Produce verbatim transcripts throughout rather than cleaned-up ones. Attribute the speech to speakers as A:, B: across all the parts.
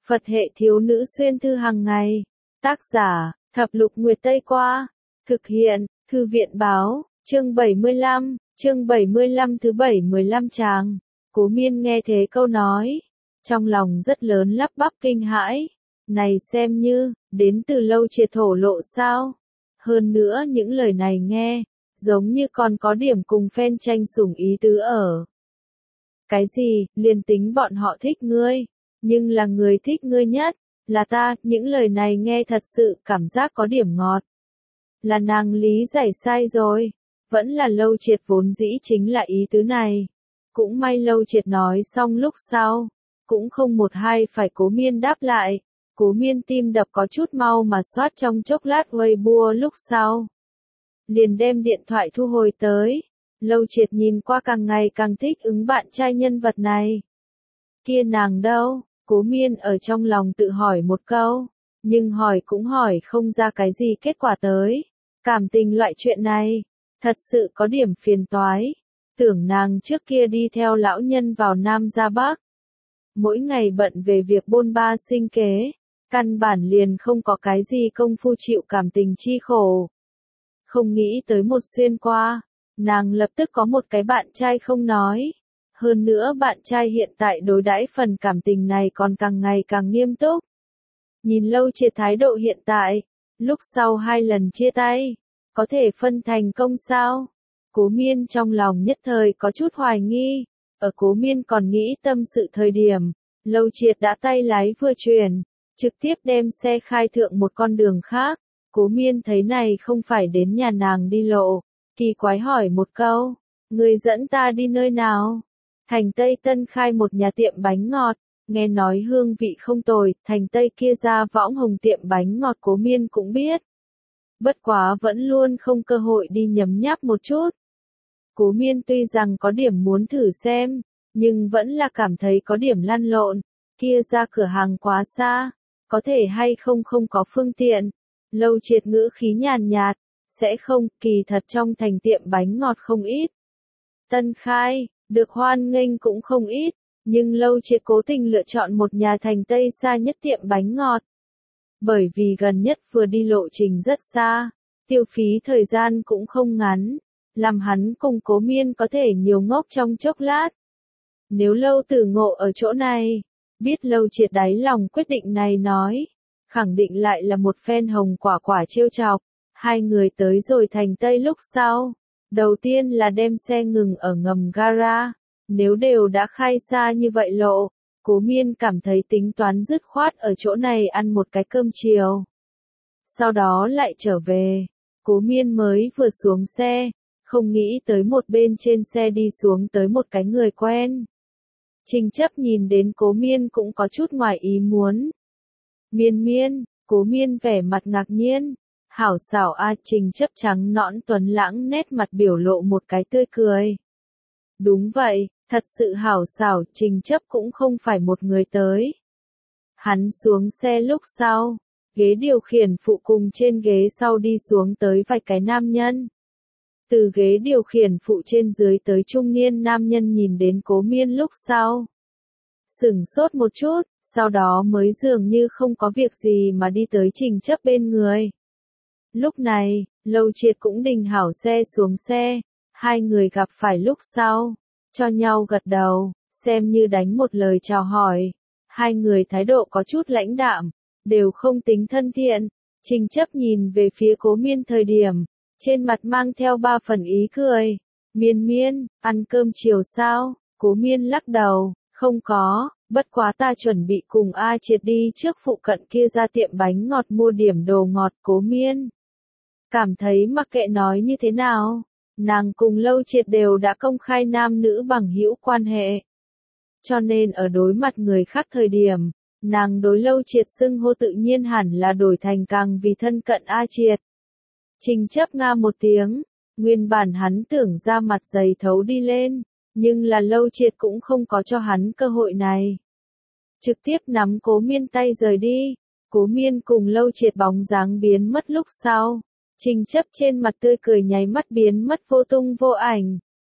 A: Phật hệ thiếu nữ xuyên thư hàng ngày. Tác giả, Thập Lục Nguyệt Tây Qua. Thực hiện, Thư viện Báo, chương bảy mươi lăm, chương bảy mươi lăm thứ bảy mươi lăm tràng. Cố Miên nghe thế câu nói, trong lòng rất lớn lắp bắp kinh hãi. Này xem như, đến từ Lâu Triệt thổ lộ sao? Hơn nữa những lời này nghe, giống như còn có điểm cùng phen tranh sủng ý tứ ở. Cái gì, liền tính bọn họ thích ngươi, nhưng là người thích ngươi nhất, là ta, những lời này nghe thật sự cảm giác có điểm ngọt. Là nàng lý giải sai rồi, vẫn là Lâu Triệt vốn dĩ chính là ý tứ này. Cũng may Lâu Triệt nói xong lúc sau, cũng không một hai phải Cố Miên đáp lại. Cố Miên tim đập có chút mau mà soát trong chốc lát Weibo lúc sau. Liền đem điện thoại thu hồi tới. Lâu Triệt nhìn qua càng ngày càng thích ứng bạn trai nhân vật này. Kia nàng đâu? Cố Miên ở trong lòng tự hỏi một câu, nhưng hỏi cũng hỏi không ra cái gì kết quả tới. Cảm tình loại chuyện này, thật sự có điểm phiền toái. Tưởng nàng trước kia đi theo lão nhân vào Nam ra Bắc. Mỗi ngày bận về việc bôn ba sinh kế, căn bản liền không có cái gì công phu chịu cảm tình chi khổ. Không nghĩ tới một xuyên qua, nàng lập tức có một cái bạn trai không nói. Hơn nữa bạn trai hiện tại đối đãi phần cảm tình này còn càng ngày càng nghiêm túc. Nhìn Lâu Triệt thái độ hiện tại, lúc sau hai lần chia tay, có thể phân thành công sao? Cố Miên trong lòng nhất thời có chút hoài nghi. Ở Cố Miên còn nghĩ tâm sự thời điểm, Lâu Triệt đã tay lái vừa chuyển, trực tiếp đem xe khai thượng một con đường khác. Cố Miên thấy này không phải đến nhà nàng đi lộ, kỳ quái hỏi một câu, người dẫn ta đi nơi nào? Thành Tây Tân khai một nhà tiệm bánh ngọt, nghe nói hương vị không tồi, Thành Tây kia ra võng hồng tiệm bánh ngọt Cố Miên cũng biết. Bất quá vẫn luôn không cơ hội đi nhấm nháp một chút. Cố Miên tuy rằng có điểm muốn thử xem, nhưng vẫn là cảm thấy có điểm lăn lộn, kia ra cửa hàng quá xa, có thể hay không không có phương tiện. Lâu Triệt ngữ khí nhàn nhạt, sẽ không, kỳ thật trong thành tiệm bánh ngọt không ít. Tân khai, được hoan nghênh cũng không ít, nhưng Lâu Triệt cố tình lựa chọn một nhà Thành Tây xa nhất tiệm bánh ngọt. Bởi vì gần nhất vừa đi lộ trình rất xa, tiêu phí thời gian cũng không ngắn, làm hắn cùng Cố Miên có thể nhiều ngốc trong chốc lát. Nếu Lâu Tử Ngộ ở chỗ này, biết Lâu Triệt đáy lòng quyết định này nói, khẳng định lại là một phen hồng quả quả trêu chọc. Hai người tới rồi Thành Tây lúc sau, đầu tiên là đem xe ngừng ở ngầm gara. Nếu đều đã khai xa như vậy lộ, Cố Miên cảm thấy tính toán dứt khoát ở chỗ này ăn một cái cơm chiều. Sau đó lại trở về, Cố Miên mới vừa xuống xe, không nghĩ tới một bên trên xe đi xuống tới một cái người quen. Trình Chấp nhìn đến Cố Miên cũng có chút ngoài ý muốn. Miên miên, Cố Miên vẻ mặt ngạc nhiên. Hảo xảo a Trình Chấp trắng nõn tuấn lãng nét mặt biểu lộ một cái tươi cười. Đúng vậy, thật sự hảo xảo, Trình Chấp cũng không phải một người tới. Hắn xuống xe lúc sau, ghế điều khiển phụ cùng trên ghế sau đi xuống tới vài cái nam nhân. Từ ghế điều khiển phụ trên dưới tới trung niên nam nhân nhìn đến Cố Miên lúc sau. Sửng sốt một chút, sau đó mới dường như không có việc gì mà đi tới Trình Chấp bên người. Lúc này, Lâu Triệt cũng đình hảo xe xuống xe, hai người gặp phải lúc sau, cho nhau gật đầu, xem như đánh một lời chào hỏi. Hai người thái độ có chút lãnh đạm, đều không tính thân thiện. Trình Chấp nhìn về phía Cố Miên thời điểm, trên mặt mang theo ba phần ý cười. Miên miên, ăn cơm chiều sao? Cố Miên lắc đầu, không có, bất quá ta chuẩn bị cùng A Triệt đi trước phụ cận kia ra tiệm bánh ngọt mua điểm đồ ngọt. Cố Miên cảm thấy mặc kệ nói như thế nào, nàng cùng Lâu Triệt đều đã công khai nam nữ bằng hữu quan hệ. Cho nên ở đối mặt người khác thời điểm, nàng đối Lâu Triệt xưng hô tự nhiên hẳn là đổi thành càng vì thân cận A Triệt. Trình Chấp nga một tiếng, nguyên bản hắn tưởng ra mặt dày thấu đi lên, nhưng là Lâu Triệt cũng không có cho hắn cơ hội này. Trực tiếp nắm Cố Miên tay rời đi, Cố Miên cùng Lâu Triệt bóng dáng biến mất lúc sau. Trình Chấp trên mặt tươi cười nháy mắt biến mất vô tung vô ảnh.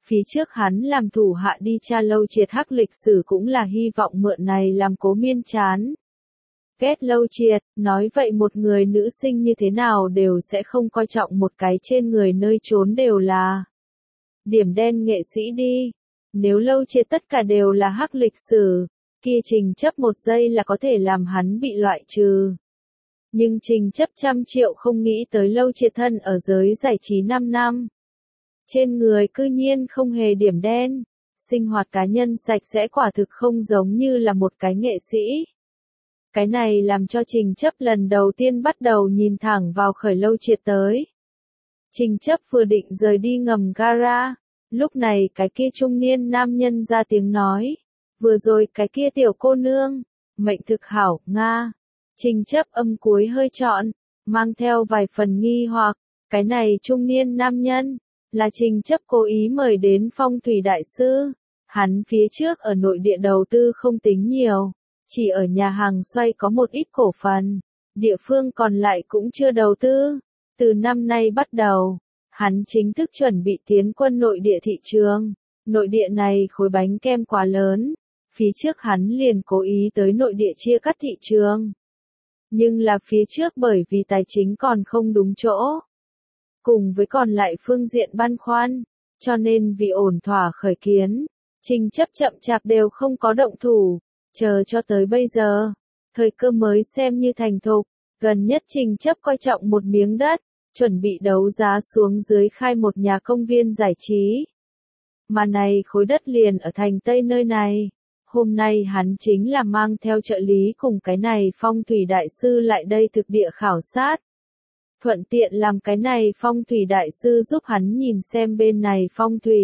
A: Phía trước hắn làm thủ hạ đi tra Lâu Triệt hắc lịch sử cũng là hy vọng mượn này làm Cố Miên chán ghét Lâu Triệt, nói vậy một người nữ sinh như thế nào đều sẽ không coi trọng một cái trên người nơi trốn đều là điểm đen nghệ sĩ đi. Nếu Lâu Triệt tất cả đều là hắc lịch sử, kia Trình Chấp một giây là có thể làm hắn bị loại trừ. Nhưng Trình Chấp trăm triệu không nghĩ tới Lâu Triệt thân ở giới giải trí năm năm. Trên người cư nhiên không hề điểm đen, sinh hoạt cá nhân sạch sẽ quả thực không giống như là một cái nghệ sĩ. Cái này làm cho Trình Chấp lần đầu tiên bắt đầu nhìn thẳng vào Khởi Lâu Triệt tới. Trình Chấp vừa định rời đi ngầm gara, lúc này cái kia trung niên nam nhân ra tiếng nói, vừa rồi cái kia tiểu cô nương, mệnh thực hảo, Nga. Trình Chấp âm cuối hơi trọn, mang theo vài phần nghi hoặc, cái này trung niên nam nhân, là Trình Chấp cố ý mời đến phong thủy đại sư. Hắn phía trước ở nội địa đầu tư không tính nhiều, chỉ ở nhà hàng xoay có một ít cổ phần, địa phương còn lại cũng chưa đầu tư. Từ năm nay bắt đầu, hắn chính thức chuẩn bị tiến quân nội địa thị trường. Nội địa này khối bánh kem quá lớn, phía trước hắn liền cố ý tới nội địa chia cắt thị trường. Nhưng là phía trước bởi vì tài chính còn không đúng chỗ, cùng với còn lại phương diện băn khoăn, cho nên vì ổn thỏa khởi kiến, Trình Chấp chậm chạp đều không có động thủ, chờ cho tới bây giờ, thời cơ mới xem như thành thục, gần nhất Trình Chấp coi trọng một miếng đất, chuẩn bị đấu giá xuống dưới khai một nhà công viên giải trí. Mà này khối đất liền ở thành Tây nơi này. Hôm nay hắn chính là mang theo trợ lý cùng cái này phong thủy đại sư lại đây thực địa khảo sát. Thuận tiện làm cái này phong thủy đại sư giúp hắn nhìn xem bên này phong thủy.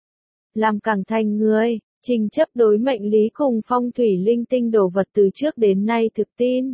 A: Làm càng thành người, Trình Chấp đối mệnh lý cùng phong thủy linh tinh đồ vật từ trước đến nay thực tin.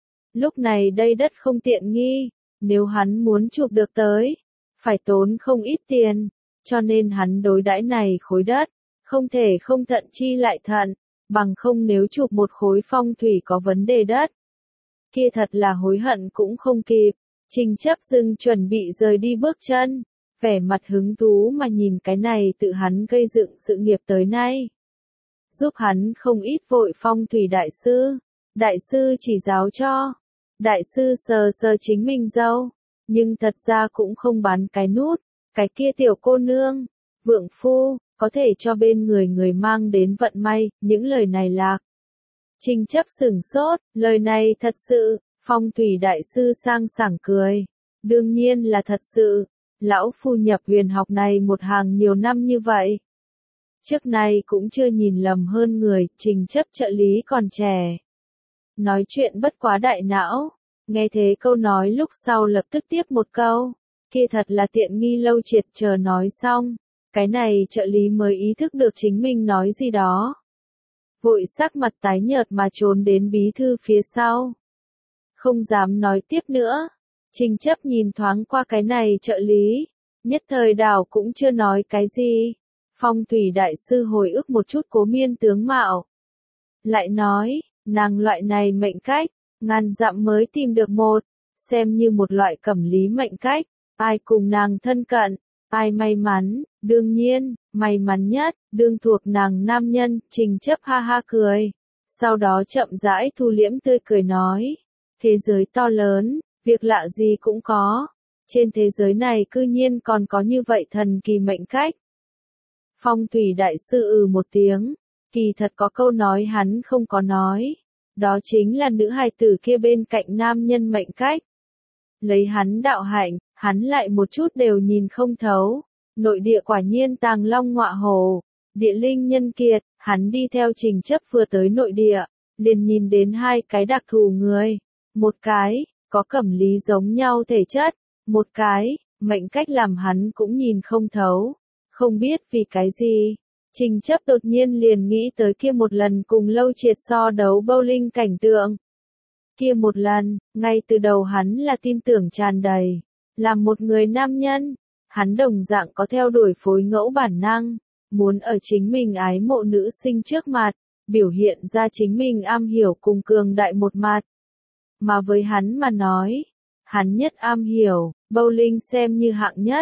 A: Lúc này đây đất không tiện nghi, nếu hắn muốn chụp được tới, phải tốn không ít tiền, cho nên hắn đối đãi này khối đất, không thể không thận chi lại thận, bằng không nếu chụp một khối phong thủy có vấn đề đất. Kia thật là hối hận cũng không kịp, Trình Chấp dừng chuẩn bị rời đi bước chân, vẻ mặt hứng thú mà nhìn cái này tự hắn gây dựng sự nghiệp tới nay. Giúp hắn không ít vội phong thủy đại sư, đại sư chỉ giáo cho, đại sư sờ sờ chính mình dâu, nhưng thật ra cũng không bán cái nút, cái kia tiểu cô nương, vượng phu, có thể cho bên người người mang đến vận may, những lời này lạc. Trình Chấp sửng sốt, lời này thật sự, phong thủy đại sư sang sảng cười. Đương nhiên là thật sự, lão phu nhập huyền học này một hàng nhiều năm như vậy. Trước này cũng chưa nhìn lầm hơn người, Trình Chấp trợ lý còn trẻ. Nói chuyện bất quá đại não, nghe thế câu nói lúc sau lập tức tiếp một câu, kia thật là tiện nghi Lâu Triệt chờ nói xong. Cái này trợ lý mới ý thức được chính mình nói gì đó. Vội sắc mặt tái nhợt mà trốn đến bí thư phía sau. Không dám nói tiếp nữa. Trình Chấp nhìn thoáng qua cái này trợ lý. Nhất thời đảo cũng chưa nói cái gì. Phong thủy đại sư hồi ức một chút Cố Miên tướng mạo. Lại nói, nàng loại này mệnh cách, ngàn dặm mới tìm được một. Xem như một loại cẩm lý mệnh cách. Ai cùng nàng thân cận. Ai may mắn, đương nhiên, may mắn nhất, đương thuộc nàng nam nhân, Trình Chấp ha ha cười. Sau đó chậm rãi thu liễm tươi cười nói, thế giới to lớn, việc lạ gì cũng có. Trên thế giới này cư nhiên còn có như vậy thần kỳ mệnh cách. Phong thủy đại sư ừ một tiếng, kỳ thật có câu nói hắn không có nói. Đó chính là nữ hài tử kia bên cạnh nam nhân mệnh cách. Lấy hắn đạo hạnh, hắn lại một chút đều nhìn không thấu. Nội địa quả nhiên tàng long ngọa hồ, địa linh nhân kiệt, hắn đi theo Trình Chấp vừa tới nội địa, liền nhìn đến hai cái đặc thù người. Một cái, có cẩm lý giống nhau thể chất, một cái, mệnh cách làm hắn cũng nhìn không thấu. Không biết vì cái gì, Trình Chấp đột nhiên liền nghĩ tới kia một lần cùng Lâu Triệt so đấu bowling cảnh tượng. Kia một lần, ngay từ đầu hắn là tin tưởng tràn đầy. Làm một người nam nhân, hắn đồng dạng có theo đuổi phối ngẫu bản năng, muốn ở chính mình ái mộ nữ sinh trước mặt, biểu hiện ra chính mình am hiểu cùng cường đại một mặt. Mà với hắn mà nói, hắn nhất am hiểu, bowling xem như hạng nhất,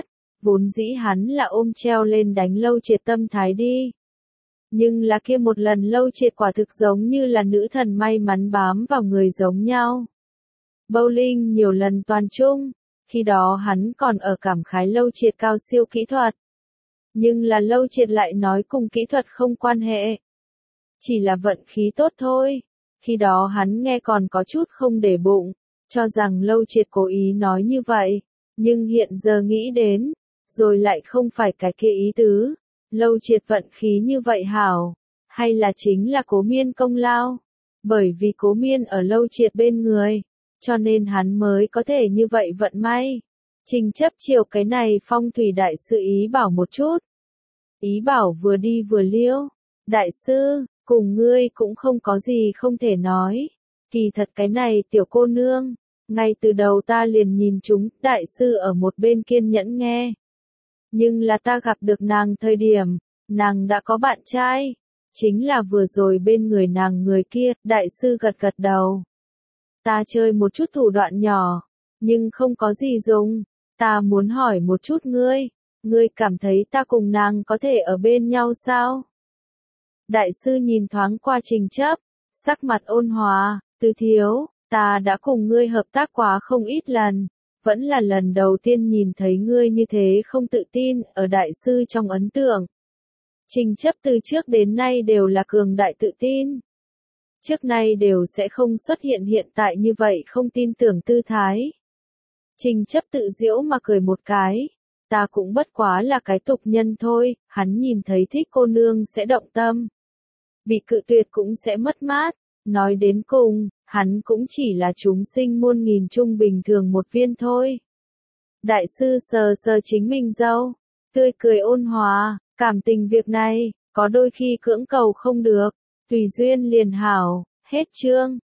A: vốn dĩ hắn là ôm treo lên đánh Lâu Triệt tâm thái đi. Nhưng là kia một lần Lâu Triệt quả thực giống như là nữ thần may mắn bám vào người giống nhau. Bowling nhiều lần toàn trung, khi đó hắn còn ở cảm khái Lâu Triệt cao siêu kỹ thuật. Nhưng là Lâu Triệt lại nói cùng kỹ thuật không quan hệ. Chỉ là vận khí tốt thôi. Khi đó hắn nghe còn có chút không để bụng, cho rằng Lâu Triệt cố ý nói như vậy. Nhưng hiện giờ nghĩ đến, rồi lại không phải cái kia ý tứ. Lâu Triệt vận khí như vậy hảo, hay là chính là Cố Miên công lao? Bởi vì Cố Miên ở Lâu Triệt bên người, cho nên hắn mới có thể như vậy vận may. Trình chấp chiều cái này phong thủy đại sư ý bảo một chút. Ý bảo vừa đi vừa liêu. Đại sư, cùng ngươi cũng không có gì không thể nói. Kỳ thật cái này tiểu cô nương, ngay từ đầu ta liền nhìn chúng, đại sư ở một bên kiên nhẫn nghe. Nhưng là ta gặp được nàng thời điểm, nàng đã có bạn trai. Chính là vừa rồi bên người nàng người kia, đại sư gật gật đầu. Ta chơi một chút thủ đoạn nhỏ, nhưng không có gì dùng. Ta muốn hỏi một chút ngươi, ngươi cảm thấy ta cùng nàng có thể ở bên nhau sao? Đại sư nhìn thoáng qua Trình Chấp, sắc mặt ôn hòa, Từ thiếu, ta đã cùng ngươi hợp tác quá không ít lần, vẫn là lần đầu tiên nhìn thấy ngươi như thế không tự tin, ở đại sư trong ấn tượng. Trình Chấp từ trước đến nay đều là cường đại tự tin. Trước nay đều sẽ không xuất hiện hiện tại như vậy không tin tưởng tư thái. Trình Chấp tự giễu mà cười một cái. Ta cũng bất quá là cái tục nhân thôi, hắn nhìn thấy thích cô nương sẽ động tâm. Bị cự tuyệt cũng sẽ mất mát. Nói đến cùng, hắn cũng chỉ là chúng sinh muôn nghìn trung bình thường một viên thôi. Đại sư sờ sờ chính mình dâu, tươi cười ôn hòa, cảm tình việc này, có đôi khi cưỡng cầu không được, tùy duyên liền hảo, hết chương.